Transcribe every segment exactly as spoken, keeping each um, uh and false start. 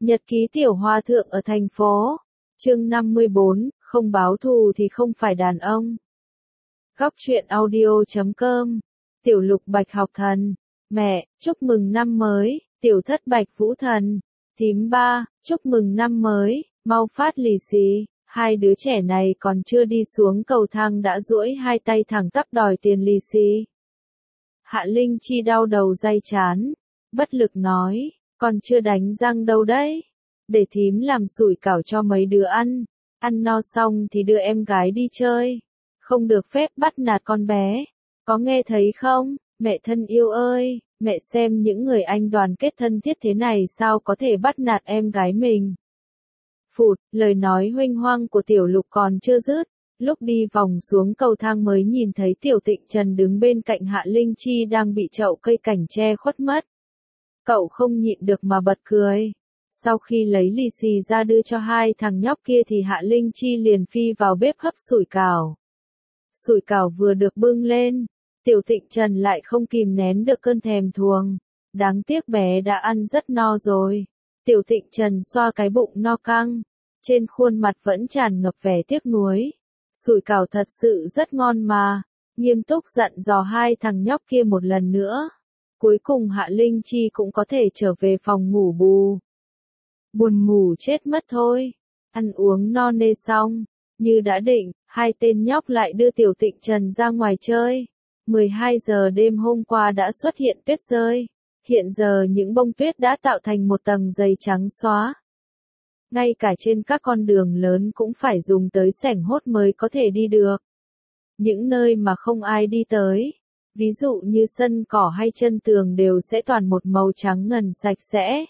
Nhật ký tiểu hòa thượng ở thành phố. Chương năm mươi bốn, không báo thù thì không phải đàn ông. Góc truyện audio chấm com. Tiểu Lục Bạch học thần. Mẹ, chúc mừng năm mới. Tiểu Thất Bạch Vũ thần. Thím ba, chúc mừng năm mới, mau phát lì xì. Hai đứa trẻ này còn chưa đi xuống cầu thang đã duỗi hai tay thẳng tắp đòi tiền lì xì. Hạ Linh Chi đau đầu day chán, bất lực nói, còn chưa đánh răng đâu đấy. Để thím làm sủi cảo cho mấy đứa ăn, ăn no xong thì đưa em gái đi chơi. Không được phép bắt nạt con bé, có nghe thấy không? Mẹ thân yêu ơi, mẹ xem những người anh đoàn kết thân thiết thế này sao có thể bắt nạt em gái mình. Phụt, lời nói huênh hoang của Tiểu Lục còn chưa dứt, lúc đi vòng xuống cầu thang mới nhìn thấy Tiểu Tịnh Trần đứng bên cạnh Hạ Linh Chi đang bị chậu cây cảnh che khuất mất. Cậu không nhịn được mà bật cười. Sau khi lấy lì xì ra đưa cho hai thằng nhóc kia thì Hạ Linh Chi liền phi vào bếp hấp sủi cảo. Sủi cảo vừa được bưng lên, Tiểu Tịnh Trần lại không kìm nén được cơn thèm thuồng. Đáng tiếc bé đã ăn rất no rồi. Tiểu Tịnh Trần xoa cái bụng no căng, trên khuôn mặt vẫn tràn ngập vẻ tiếc nuối. Sủi cảo thật sự rất ngon mà, nghiêm túc dặn dò hai thằng nhóc kia một lần nữa. Cuối cùng Hạ Linh Chi cũng có thể trở về phòng ngủ bù. Buồn ngủ chết mất thôi. Ăn uống no nê xong, như đã định, hai tên nhóc lại đưa Tiểu Tịnh Trần ra ngoài chơi. mười hai giờ đêm hôm qua đã xuất hiện tuyết rơi. Hiện giờ những bông tuyết đã tạo thành một tầng dày trắng xóa. Ngay cả trên các con đường lớn cũng phải dùng tới xẻng hốt mới có thể đi được. Những nơi mà không ai đi tới, ví dụ như sân cỏ hay chân tường đều sẽ toàn một màu trắng ngần sạch sẽ.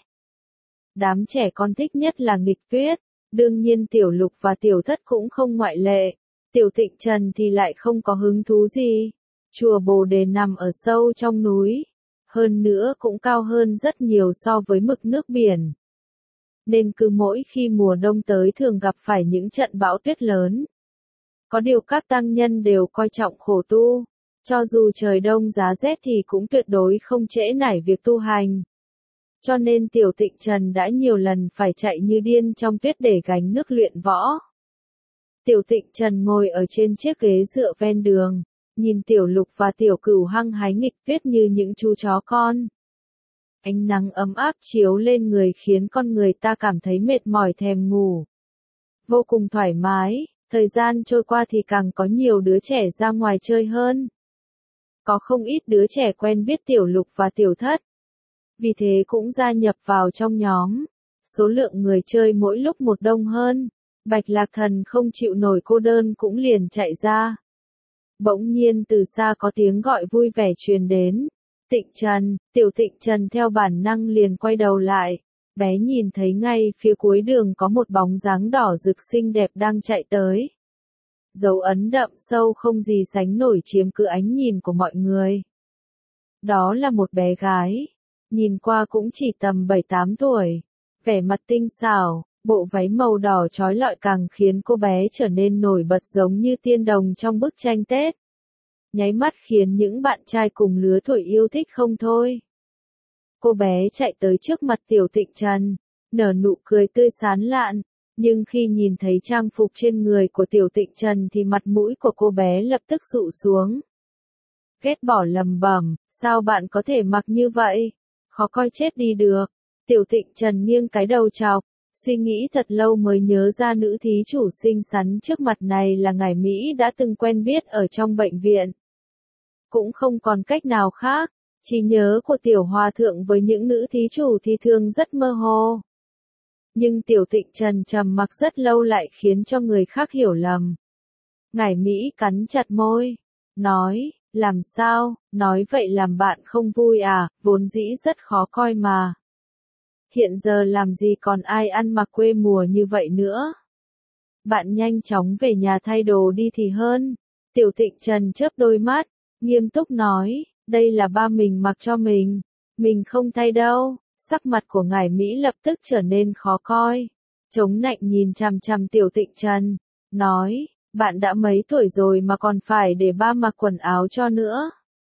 Đám trẻ con thích nhất là nghịch tuyết, đương nhiên Tiểu Lục và Tiểu Thất cũng không ngoại lệ. Tiểu Tịnh Trần thì lại không có hứng thú gì. Chùa Bồ Đề nằm ở sâu trong núi, hơn nữa cũng cao hơn rất nhiều so với mực nước biển. Nên cứ mỗi khi mùa đông tới thường gặp phải những trận bão tuyết lớn. Có điều các tăng nhân đều coi trọng khổ tu, cho dù trời đông giá rét thì cũng tuyệt đối không trễ nải việc tu hành. Cho nên Tiểu Tịnh Trần đã nhiều lần phải chạy như điên trong tuyết để gánh nước luyện võ. Tiểu Tịnh Trần ngồi ở trên chiếc ghế dựa ven đường, nhìn Tiểu Lục và Tiểu Cửu hăng hái nghịch tuyết như những chú chó con. Ánh nắng ấm áp chiếu lên người khiến con người ta cảm thấy mệt mỏi thèm ngủ. Vô cùng thoải mái, thời gian trôi qua thì càng có nhiều đứa trẻ ra ngoài chơi hơn. Có không ít đứa trẻ quen biết Tiểu Lục và Tiểu Thất. Vì thế cũng gia nhập vào trong nhóm. Số lượng người chơi mỗi lúc một đông hơn. Bạch Lạc Thần không chịu nổi cô đơn cũng liền chạy ra. Bỗng nhiên từ xa có tiếng gọi vui vẻ truyền đến. Tịnh Trần, Tiểu Tịnh Trần theo bản năng liền quay đầu lại. Bé nhìn thấy ngay phía cuối đường có một bóng dáng đỏ rực xinh đẹp đang chạy tới. Dấu ấn đậm sâu không gì sánh nổi chiếm cứ ánh nhìn của mọi người. Đó là một bé gái, nhìn qua cũng chỉ tầm bảy tám tuổi. Vẻ mặt tinh xảo, bộ váy màu đỏ trói lọi càng khiến cô bé trở nên nổi bật giống như tiên đồng trong bức tranh Tết. Nháy mắt khiến những bạn trai cùng lứa tuổi yêu thích không thôi. Cô bé chạy tới trước mặt Tiểu Tịnh Trần, nở nụ cười tươi sán lạn, nhưng khi nhìn thấy trang phục trên người của Tiểu Tịnh Trần thì mặt mũi của cô bé lập tức dụ xuống. Ghét bỏ lầm bẩm, sao bạn có thể mặc như vậy? Khó coi chết đi được. Tiểu Tịnh Trần nghiêng cái đầu chọc, suy nghĩ thật lâu mới nhớ ra nữ thí chủ xinh xắn trước mặt này là ngải Mỹ đã từng quen biết ở trong bệnh viện. Cũng không còn cách nào khác, trí nhớ của Tiểu Hòa Thượng với những nữ thí chủ thì thường rất mơ hồ. Nhưng Tiểu Tịnh Trần trầm mặc rất lâu lại khiến cho người khác hiểu lầm. Ngải Mỹ cắn chặt môi, nói, làm sao, nói vậy làm bạn không vui à, vốn dĩ rất khó coi mà. Hiện giờ làm gì còn ai ăn mặc quê mùa như vậy nữa. Bạn nhanh chóng về nhà thay đồ đi thì hơn. Tiểu Tịnh Trần chớp đôi mắt, nghiêm túc nói, đây là ba mình mặc cho mình, mình không thay đâu. Sắc mặt của ngải Mỹ lập tức trở nên khó coi. Chống nạnh nhìn chằm chằm Tiểu Tịnh Trần, nói, bạn đã mấy tuổi rồi mà còn phải để ba mặc quần áo cho nữa.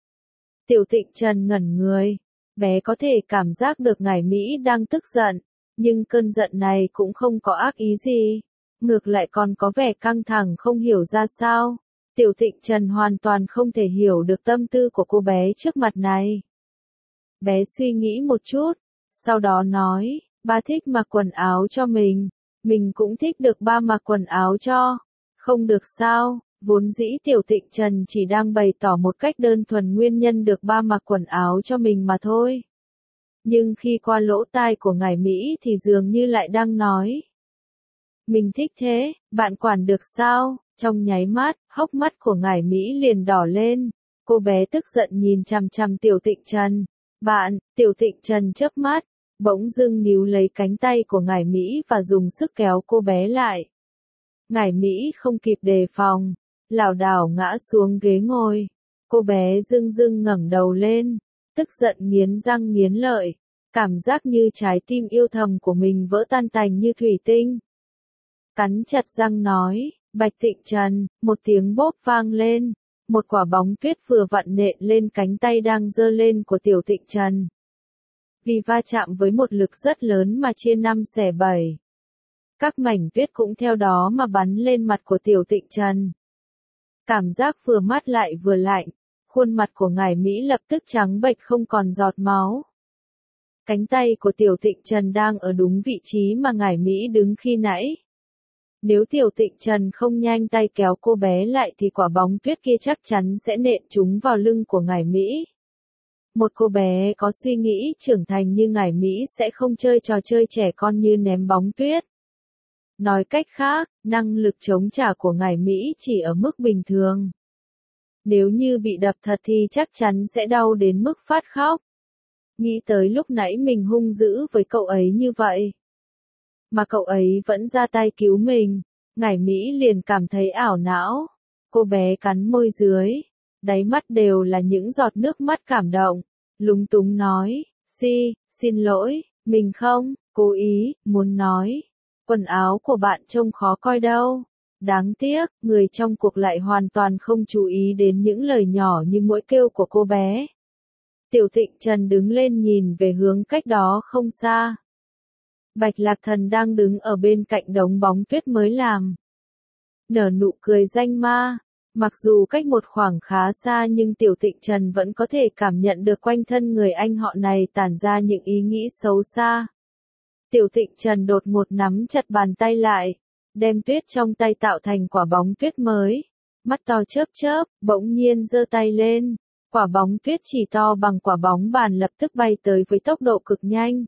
Tiểu Tịnh Trần ngẩn người, bé có thể cảm giác được ngải Mỹ đang tức giận, Nhưng cơn giận này cũng không có ác ý gì. Ngược lại còn có vẻ căng thẳng không hiểu ra sao. Tiểu Thịnh Trần hoàn toàn không thể hiểu được tâm tư của cô bé trước mặt này. Bé suy nghĩ một chút, sau đó nói, ba thích mặc quần áo cho mình, mình cũng thích được ba mặc quần áo cho. Không được sao, vốn dĩ Tiểu Thịnh Trần chỉ đang bày tỏ một cách đơn thuần nguyên nhân được ba mặc quần áo cho mình mà thôi. Nhưng khi qua lỗ tai của ngài Mỹ thì dường như lại đang nói. Mình thích thế, bạn quản được sao? Trong nháy mắt, hốc mắt của ngài Mỹ liền đỏ lên. Cô bé tức giận nhìn chằm chằm Tiểu Thịnh Trần. Bạn, Tiểu Thịnh Trần chớp mắt, bỗng dưng níu lấy cánh tay của ngài Mỹ và dùng sức kéo cô bé lại. Ngài Mỹ không kịp đề phòng, lảo đảo ngã xuống ghế ngồi. Cô bé dưng dưng ngẩng đầu lên, tức giận nghiến răng nghiến lợi, cảm giác như trái tim yêu thầm của mình vỡ tan tành như thủy tinh. Cắn chặt răng nói, Bạch Thịnh Trần, một tiếng bốp vang lên, một quả bóng tuyết vừa vặn nện lên cánh tay đang giơ lên của Tiểu Thịnh Trần. Vì va chạm với một lực rất lớn mà chia năm xẻ bảy. Các mảnh tuyết cũng theo đó mà bắn lên mặt của Tiểu Thịnh Trần. Cảm giác vừa mát lại vừa lạnh, khuôn mặt của ngài Mỹ lập tức trắng bệch không còn giọt máu. Cánh tay của Tiểu Thịnh Trần đang ở đúng vị trí mà ngài Mỹ đứng khi nãy. Nếu Tiểu Thịnh Trần không nhanh tay kéo cô bé lại thì quả bóng tuyết kia chắc chắn sẽ nện trúng vào lưng của ngài Mỹ. Một cô bé có suy nghĩ trưởng thành như ngài Mỹ sẽ không chơi trò chơi trẻ con như ném bóng tuyết. Nói cách khác, năng lực chống trả của ngài Mỹ chỉ ở mức bình thường. Nếu như bị đập thật thì chắc chắn sẽ đau đến mức phát khóc. Nghĩ tới lúc nãy mình hung dữ với cậu ấy như vậy. Mà cậu ấy vẫn ra tay cứu mình, ngài Mỹ liền cảm thấy ảo não. Cô bé cắn môi dưới, đáy mắt đều là những giọt nước mắt cảm động, lúng túng nói, Si, xin lỗi, mình không, cố ý, muốn nói. Quần áo của bạn trông khó coi đâu. Đáng tiếc, người trong cuộc lại hoàn toàn không chú ý đến những lời nhỏ như mũi kêu của cô bé. Tiểu Thịnh Trần đứng lên nhìn về hướng cách đó không xa. Bạch Lạc Thần đang đứng ở bên cạnh đống bóng tuyết mới làm. Nở nụ cười danh ma, mặc dù cách một khoảng khá xa nhưng Tiểu Thịnh Trần vẫn có thể cảm nhận được quanh thân người anh họ này tản ra những ý nghĩ xấu xa. Tiểu Thịnh Trần đột ngột nắm chặt bàn tay lại, đem tuyết trong tay tạo thành quả bóng tuyết mới. Mắt to chớp chớp, bỗng nhiên giơ tay lên. Quả bóng tuyết chỉ to bằng quả bóng bàn lập tức bay tới với tốc độ cực nhanh.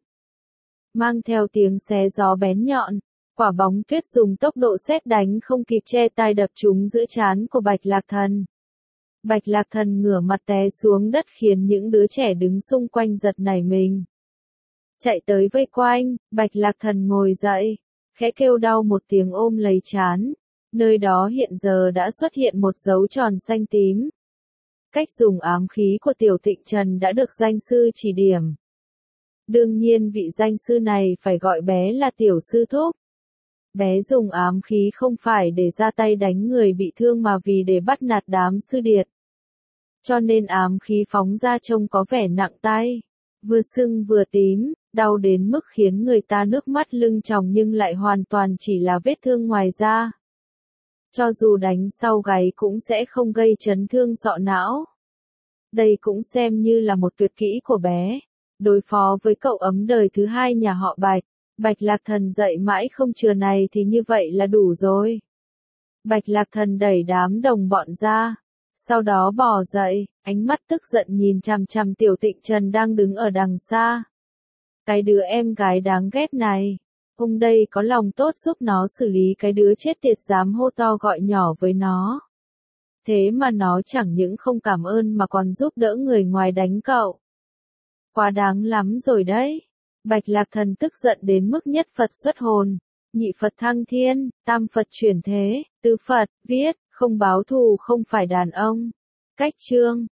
Mang theo tiếng xé gió bén nhọn, quả bóng tuyết dùng tốc độ sét đánh không kịp che tai đập trúng giữa trán của Bạch Lạc Thần. Bạch Lạc Thần ngửa mặt té xuống đất khiến những đứa trẻ đứng xung quanh giật nảy mình. Chạy tới vây quanh, Bạch Lạc Thần ngồi dậy, khẽ kêu đau một tiếng ôm lấy trán. Nơi đó hiện giờ đã xuất hiện một dấu tròn xanh tím. Cách dùng ám khí của Tiểu Thịnh Trần đã được danh sư chỉ điểm. Đương nhiên vị danh sư này phải gọi bé là Tiểu Sư Thúc. Bé dùng ám khí không phải để ra tay đánh người bị thương mà vì để bắt nạt đám sư điệt. Cho nên ám khí phóng ra trông có vẻ nặng tay, vừa sưng vừa tím, đau đến mức khiến người ta nước mắt lưng tròng nhưng lại hoàn toàn chỉ là vết thương ngoài da. Cho dù đánh sau gáy cũng sẽ không gây chấn thương sọ não. Đây cũng xem như là một tuyệt kỹ của bé. Đối phó với cậu ấm đời thứ hai nhà họ Bạch, Bạch Lạc Thần dạy mãi không chừa này thì như vậy là đủ rồi. Bạch Lạc Thần đẩy đám đồng bọn ra, sau đó bò dậy, ánh mắt tức giận nhìn chằm chằm Tiểu Thịnh Trần đang đứng ở đằng xa. Cái đứa em gái đáng ghét này, hôm đây có lòng tốt giúp nó xử lý cái đứa chết tiệt dám hô to gọi nhỏ với nó. Thế mà nó chẳng những không cảm ơn mà còn giúp đỡ người ngoài đánh cậu. Quá đáng lắm rồi đấy. Bạch Lạc Thần tức giận đến mức nhất Phật xuất hồn, nhị Phật thăng thiên, tam Phật chuyển thế, tứ Phật, viết, không báo thù không phải đàn ông. Cách chương